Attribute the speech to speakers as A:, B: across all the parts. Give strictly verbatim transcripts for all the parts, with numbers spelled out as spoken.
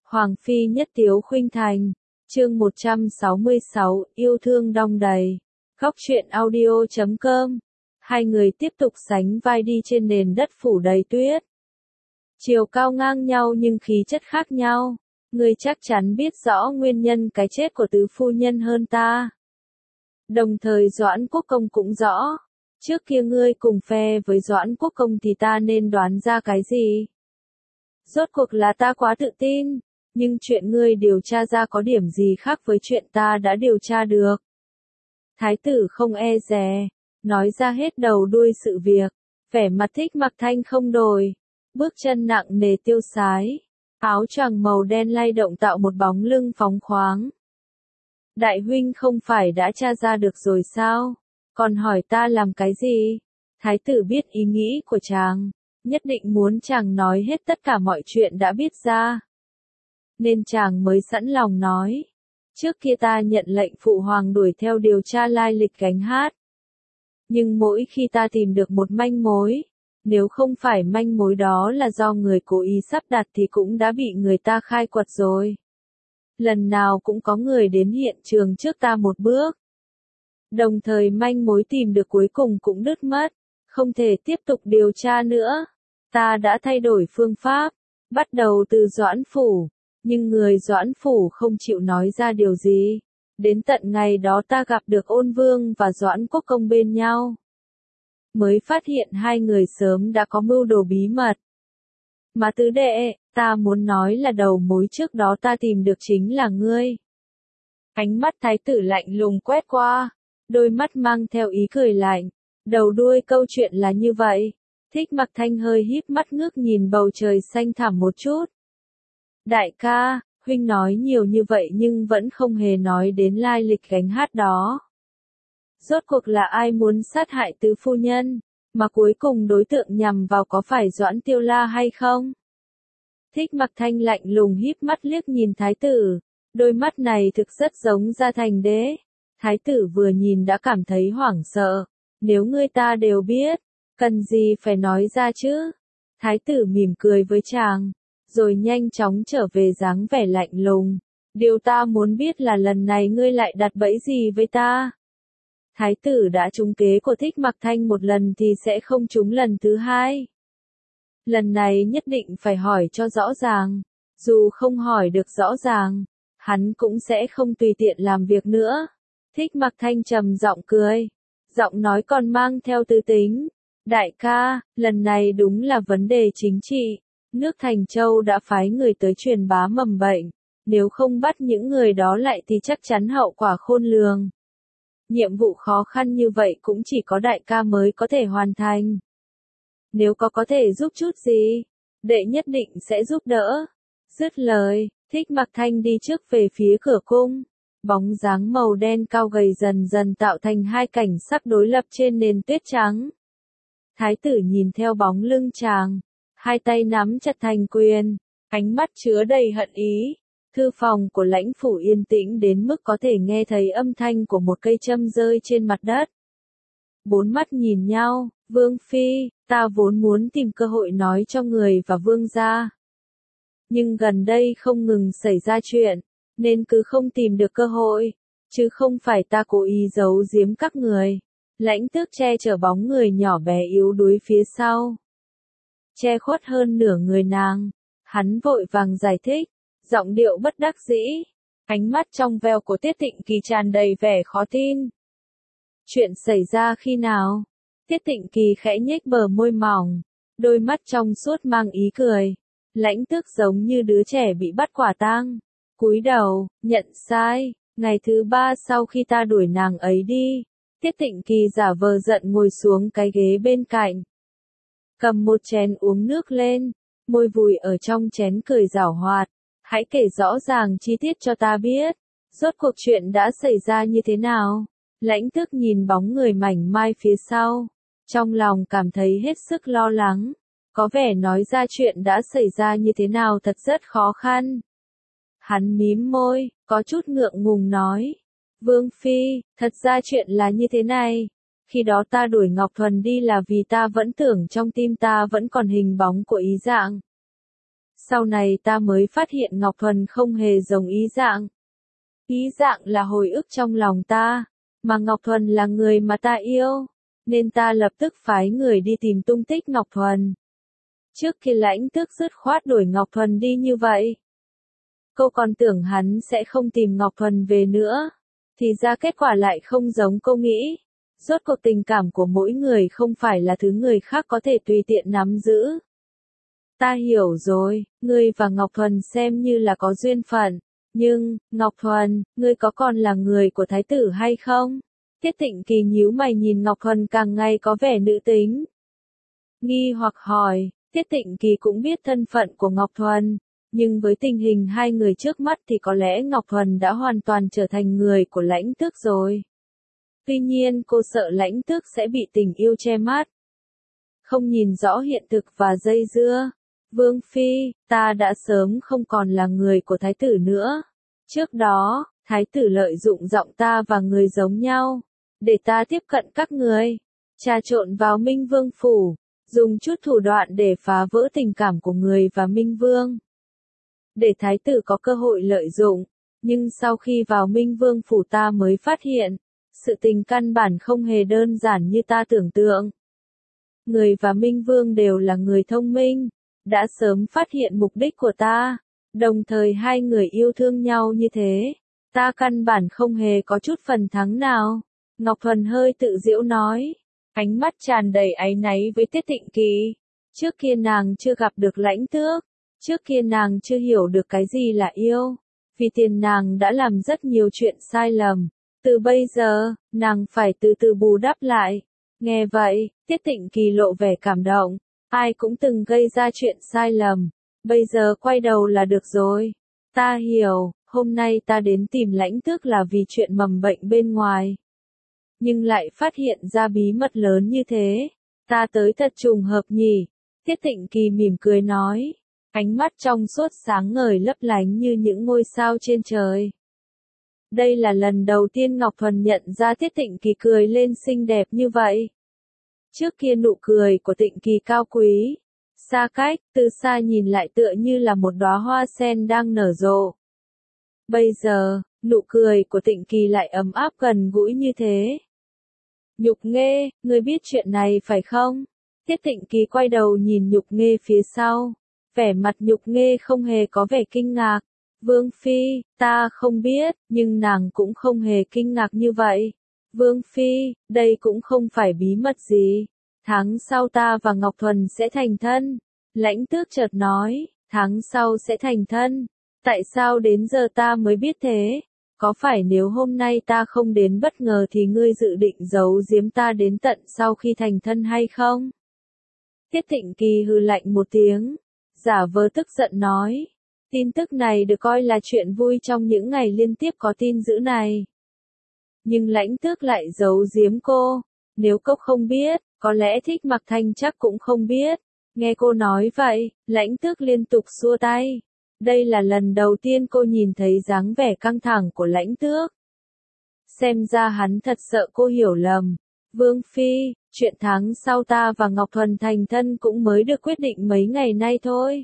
A: Hoàng phi nhất tiếu khuynh thành. Chương một trăm sáu mươi sáu, yêu thương đong đầy. Góc truyện audio chấm com. Hai người tiếp tục sánh vai đi trên nền đất phủ đầy tuyết. Chiều cao ngang nhau nhưng khí chất khác nhau. Ngươi chắc chắn biết rõ nguyên nhân cái chết của tứ phu nhân hơn ta. Đồng thời Doãn Quốc Công cũng rõ. Trước kia ngươi cùng phe với Doãn Quốc Công thì ta nên đoán ra cái gì? Rốt cuộc là ta quá tự tin, nhưng chuyện ngươi điều tra ra có điểm gì khác với chuyện ta đã điều tra được? Thái tử không e dè, nói ra hết đầu đuôi sự việc, vẻ mặt Thích Mặc Thanh không đổi, bước chân nặng nề tiêu sái, áo choàng màu đen lay động tạo một bóng lưng phóng khoáng. Đại huynh không phải đã tra ra được rồi sao? Còn hỏi ta làm cái gì? Thái tử biết ý nghĩ của chàng, nhất định muốn chàng nói hết tất cả mọi chuyện đã biết ra. Nên chàng mới sẵn lòng nói. Trước kia ta nhận lệnh phụ hoàng đuổi theo điều tra lai lịch Gánh Hát. Nhưng mỗi khi ta tìm được một manh mối, nếu không phải manh mối đó là do người cố ý sắp đặt thì cũng đã bị người ta khai quật rồi. Lần nào cũng có người đến hiện trường trước ta một bước. Đồng thời manh mối tìm được cuối cùng cũng đứt mất, không thể tiếp tục điều tra nữa. Ta đã thay đổi phương pháp, bắt đầu từ Doãn Phủ, nhưng người Doãn Phủ không chịu nói ra điều gì. Đến tận ngày đó ta gặp được Ôn Vương và Doãn Quốc Công bên nhau. Mới phát hiện hai người sớm đã có mưu đồ bí mật. Mà tứ đệ, ta muốn nói là đầu mối trước đó ta tìm được chính là ngươi. Ánh mắt thái tử lạnh lùng quét qua, đôi mắt mang theo ý cười lạnh. Đầu đuôi câu chuyện là như vậy. Thích Mặc Thanh hơi híp mắt ngước nhìn bầu trời xanh thẳm một chút. Đại ca, huynh nói nhiều như vậy nhưng vẫn không hề nói đến lai lịch Gánh Hát đó. Rốt cuộc là ai muốn sát hại tứ phu nhân, mà cuối cùng đối tượng nhằm vào có phải Doãn Tiêu La hay không? Thích Mặc Thanh lạnh lùng híp mắt liếc nhìn thái tử, đôi mắt này thực rất giống Gia Thành Đế. Thái tử vừa nhìn đã cảm thấy hoảng sợ, nếu ngươi ta đều biết, cần gì phải nói ra chứ? Thái tử mỉm cười với chàng, rồi nhanh chóng trở về dáng vẻ lạnh lùng. Điều ta muốn biết là lần này ngươi lại đặt bẫy gì với ta? Thái tử đã trúng kế của Thích Mặc Thanh một lần thì sẽ không trúng lần thứ hai. Lần này nhất định phải hỏi cho rõ ràng, dù không hỏi được rõ ràng, hắn cũng sẽ không tùy tiện làm việc nữa. Thích Mặc Thanh trầm giọng cười, giọng nói còn mang theo tư tính. Đại ca, lần này đúng là vấn đề chính trị. Nước Thành Châu đã phái người tới truyền bá mầm bệnh. Nếu không bắt những người đó lại thì chắc chắn hậu quả khôn lường. Nhiệm vụ khó khăn như vậy cũng chỉ có đại ca mới có thể hoàn thành. Nếu có có thể giúp chút gì, đệ nhất định sẽ giúp đỡ. Dứt lời, Thích Mặc Thanh đi trước về phía cửa cung. Bóng dáng màu đen cao gầy dần dần tạo thành hai cảnh sắc đối lập trên nền tuyết trắng. Thái tử nhìn theo bóng lưng chàng, hai tay nắm chặt thành quyền, ánh mắt chứa đầy hận ý. Thư phòng của lãnh phủ yên tĩnh đến mức có thể nghe thấy âm thanh của một cây châm rơi trên mặt đất. Bốn mắt nhìn nhau, Vương Phi, ta vốn muốn tìm cơ hội nói cho người và Vương gia. Nhưng gần đây không ngừng xảy ra chuyện, nên cứ không tìm được cơ hội, chứ không phải ta cố ý giấu giếm các người. Lãnh Tước che chở bóng người nhỏ bé yếu đuối phía sau. Che khuất hơn nửa người nàng, hắn vội vàng giải thích, giọng điệu bất đắc dĩ, ánh mắt trong veo của Tiết Tịnh Kỳ tràn đầy vẻ khó tin. Chuyện xảy ra khi nào? Tiết Tịnh Kỳ khẽ nhếch bờ môi mỏng, đôi mắt trong suốt mang ý cười. Lãnh Tước giống như đứa trẻ bị bắt quả tang, cúi đầu, nhận sai. Ngày thứ ba sau khi ta đuổi nàng ấy đi, Tiết Tịnh Kỳ giả vờ giận ngồi xuống cái ghế bên cạnh, cầm một chén uống nước lên, môi vùi ở trong chén cười giảo hoạt. Hãy kể rõ ràng chi tiết cho ta biết, rốt cuộc chuyện đã xảy ra như thế nào? Lãnh Tước nhìn bóng người mảnh mai phía sau, trong lòng cảm thấy hết sức lo lắng, có vẻ nói ra chuyện đã xảy ra như thế nào thật rất khó khăn. Hắn mím môi, có chút ngượng ngùng nói, Vương Phi, thật ra chuyện là như thế này, khi đó ta đuổi Ngọc Thuần đi là vì ta vẫn tưởng trong tim ta vẫn còn hình bóng của Ý Dạng. Sau này ta mới phát hiện Ngọc Thuần không hề giống Ý Dạng. Ý Dạng là hồi ức trong lòng ta, mà Ngọc Thuần là người mà ta yêu, nên ta lập tức phái người đi tìm tung tích Ngọc Thuần. Trước khi Lãnh Tước dứt khoát đuổi Ngọc Thuần đi như vậy. Cô còn tưởng hắn sẽ không tìm Ngọc Thuần về nữa, thì ra kết quả lại không giống cô nghĩ. Rốt cuộc tình cảm của mỗi người không phải là thứ người khác có thể tùy tiện nắm giữ. Ta hiểu rồi, ngươi và Ngọc Thuần xem như là có duyên phận, nhưng, Ngọc Thuần, ngươi có còn là người của thái tử hay không? Tiết Tịnh Kỳ nhíu mày nhìn Ngọc Thuần càng ngày có vẻ nữ tính. Nghi hoặc hỏi, Tiết Tịnh Kỳ cũng biết thân phận của Ngọc Thuần, nhưng với tình hình hai người trước mắt thì có lẽ Ngọc Thuần đã hoàn toàn trở thành người của Lãnh Tước rồi. Tuy nhiên cô sợ Lãnh Tước sẽ bị tình yêu che mắt, không nhìn rõ hiện thực và dây dưa. Vương Phi, ta đã sớm không còn là người của thái tử nữa. Trước đó, thái tử lợi dụng giọng ta và người giống nhau, để ta tiếp cận các người, trà trộn vào Minh Vương phủ, dùng chút thủ đoạn để phá vỡ tình cảm của người và Minh Vương. Để thái tử có cơ hội lợi dụng, nhưng sau khi vào Minh Vương phủ ta mới phát hiện, sự tình căn bản không hề đơn giản như ta tưởng tượng. Người và Minh Vương đều là người thông minh, đã sớm phát hiện mục đích của ta, đồng thời hai người yêu thương nhau như thế, ta căn bản không hề có chút phần thắng nào. Ngọc Thuần hơi tự giễu nói, ánh mắt tràn đầy áy náy với Tiết Tịnh Kỳ. Trước kia nàng chưa gặp được Lãnh Tước, trước kia nàng chưa hiểu được cái gì là yêu, vì tiền nàng đã làm rất nhiều chuyện sai lầm, từ bây giờ, nàng phải từ từ bù đắp lại. Nghe vậy, Tiết Tịnh Kỳ lộ vẻ cảm động. Ai cũng từng gây ra chuyện sai lầm, bây giờ quay đầu là được rồi. Ta hiểu, hôm nay ta đến tìm Lãnh Tước là vì chuyện mầm bệnh bên ngoài. Nhưng lại phát hiện ra bí mật lớn như thế. Ta tới thật trùng hợp nhỉ. Tiết Tịnh Kỳ mỉm cười nói, ánh mắt trong suốt sáng ngời lấp lánh như những ngôi sao trên trời. Đây là lần đầu tiên Ngọc Thuần nhận ra Tiết Tịnh Kỳ cười lên xinh đẹp như vậy. Trước kia nụ cười của Tịnh Kỳ cao quý, xa cách, từ xa nhìn lại tựa như là một đóa hoa sen đang nở rộ. Bây giờ, nụ cười của Tịnh Kỳ lại ấm áp gần gũi như thế. Nhục Nghê, ngươi biết chuyện này phải không? Tiết Tịnh Kỳ quay đầu nhìn Nhục Nghê phía sau, vẻ mặt Nhục Nghê không hề có vẻ kinh ngạc. Vương Phi, ta không biết, nhưng nàng cũng không hề kinh ngạc như vậy. Vương Phi, đây cũng không phải bí mật gì. Tháng sau ta và Ngọc Thuần sẽ thành thân. Lãnh Tước chợt nói, tháng sau sẽ thành thân. Tại sao đến giờ ta mới biết thế? Có phải nếu hôm nay ta không đến bất ngờ thì ngươi dự định giấu giếm ta đến tận sau khi thành thân hay không? Tiết Tịnh Kỳ hừ lạnh một tiếng, giả vờ tức giận nói. Tin tức này được coi là chuyện vui trong những ngày liên tiếp có tin dữ này. Nhưng Lãnh Tước lại giấu giếm cô. Nếu cốc không biết, có lẽ Thích Mặc Thanh chắc cũng không biết. Nghe cô nói vậy, Lãnh Tước liên tục xua tay. Đây là lần đầu tiên cô nhìn thấy dáng vẻ căng thẳng của Lãnh Tước. Xem ra hắn thật sợ cô hiểu lầm. Vương Phi, chuyện tháng sau ta và Ngọc Thuần thành thân cũng mới được quyết định mấy ngày nay thôi.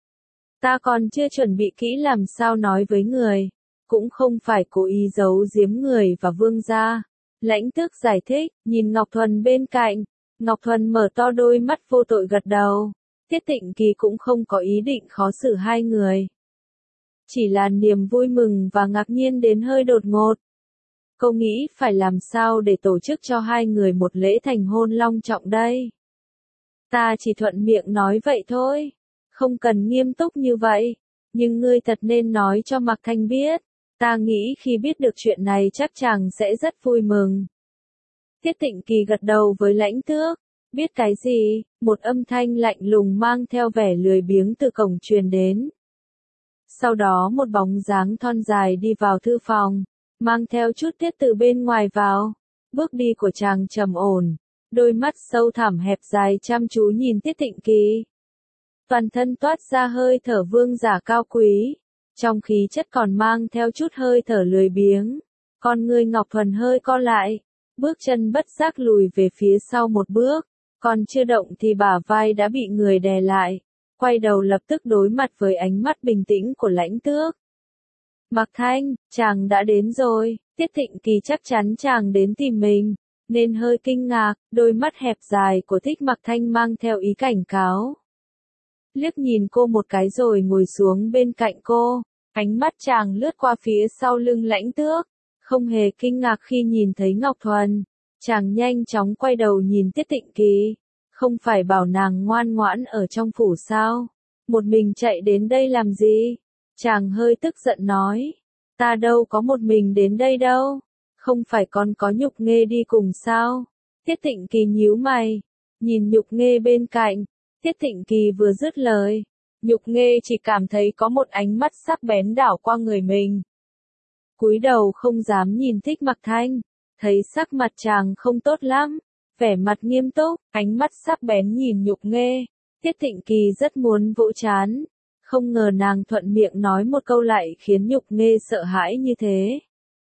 A: Ta còn chưa chuẩn bị kỹ làm sao nói với người. Cũng không phải cố ý giấu giếm người và vương gia. Lãnh Tước giải thích, nhìn Ngọc Thuần bên cạnh. Ngọc Thuần mở to đôi mắt vô tội gật đầu. Tiết Tịnh Kỳ cũng không có ý định khó xử hai người. Chỉ là niềm vui mừng và ngạc nhiên đến hơi đột ngột. Cô nghĩ phải làm sao để tổ chức cho hai người một lễ thành hôn long trọng đây. Ta chỉ thuận miệng nói vậy thôi. Không cần nghiêm túc như vậy. Nhưng ngươi thật nên nói cho Mặc Thanh biết. Ta nghĩ khi biết được chuyện này chắc chàng sẽ rất vui mừng. Tiết Tịnh Kỳ gật đầu với Lãnh Tước. Biết cái gì? Một âm thanh lạnh lùng mang theo vẻ lười biếng từ cổng truyền đến. Sau đó một bóng dáng thon dài đi vào thư phòng, mang theo chút tiết từ bên ngoài vào. Bước đi của chàng trầm ổn, đôi mắt sâu thẳm hẹp dài chăm chú nhìn Tiết Tịnh Kỳ. Toàn thân toát ra hơi thở vương giả cao quý, trong khí chất còn mang theo chút hơi thở lười biếng. Con người Ngọc Thuần hơi co lại, bước chân bất giác lùi về phía sau một bước, còn chưa động thì bả vai đã bị người đè lại. quay đầu lập tức đối mặt với ánh mắt bình tĩnh của Lãnh Tước. Mạc Thanh, chàng đã đến rồi. Tiết Thịnh Kỳ chắc chắn chàng đến tìm mình, nên hơi kinh ngạc, đôi mắt hẹp dài của Thích Mạc Thanh mang theo ý cảnh cáo. Liếc nhìn cô một cái rồi ngồi xuống bên cạnh cô, ánh mắt chàng lướt qua phía sau lưng Lãnh Tước, không hề kinh ngạc khi nhìn thấy Ngọc Thuần. Chàng nhanh chóng quay đầu nhìn Tiết Thịnh Kỳ, không phải bảo nàng ngoan ngoãn ở trong phủ sao? Một mình chạy đến đây làm gì? Chàng hơi tức giận nói, ta đâu có một mình đến đây đâu, không phải còn có Nhục Nghê đi cùng sao? Tiết Thịnh Kỳ nhíu mày, nhìn Nhục Nghê bên cạnh. Tiết Thịnh Kỳ vừa dứt lời, Nhục Nghê chỉ cảm thấy có một ánh mắt sắc bén đảo qua người mình. Cúi đầu không dám nhìn Thích Mạc Thanh, thấy sắc mặt chàng không tốt lắm, vẻ mặt nghiêm túc, ánh mắt sắc bén nhìn Nhục Nghê. Tiết Thịnh Kỳ rất muốn vỗ chán, không ngờ nàng thuận miệng nói một câu lại khiến Nhục Nghê sợ hãi như thế.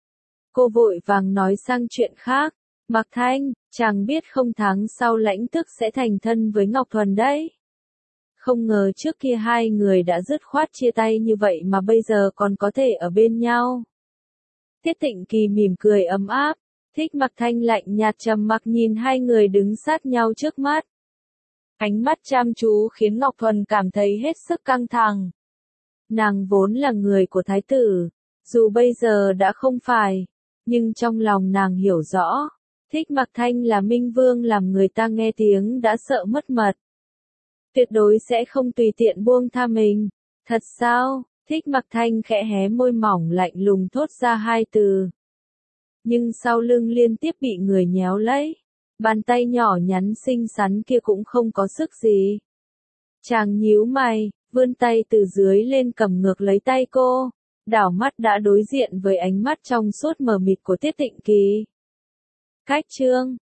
A: Cô vội vàng nói sang chuyện khác, Mạc Thanh, chàng biết không tháng sau Lãnh Tước sẽ thành thân với Ngọc Thuần đấy. Không ngờ trước kia hai người đã dứt khoát chia tay như vậy mà bây giờ còn có thể ở bên nhau. Tiết Thịnh Kỳ mỉm cười ấm áp, Thích Mạc Thanh lạnh nhạt trầm mặc nhìn hai người đứng sát nhau trước mắt. Ánh mắt chăm chú khiến Ngọc Thuần cảm thấy hết sức căng thẳng. Nàng vốn là người của thái tử, dù bây giờ đã không phải, nhưng trong lòng nàng hiểu rõ, Thích Mạc Thanh là minh vương làm người ta nghe tiếng đã sợ mất mật. Tuyệt đối sẽ không tùy tiện buông tha mình. Thật sao? Thích Mạc Thanh khẽ hé môi mỏng lạnh lùng thốt ra hai từ. Nhưng sau lưng liên tiếp bị người nhéo lấy. Bàn tay nhỏ nhắn xinh xắn kia cũng không có sức gì. Chàng nhíu mày, vươn tay từ dưới lên cầm ngược lấy tay cô, đảo mắt đã đối diện với ánh mắt trong suốt mờ mịt của Tiết Thịnh Kỳ. Cách chương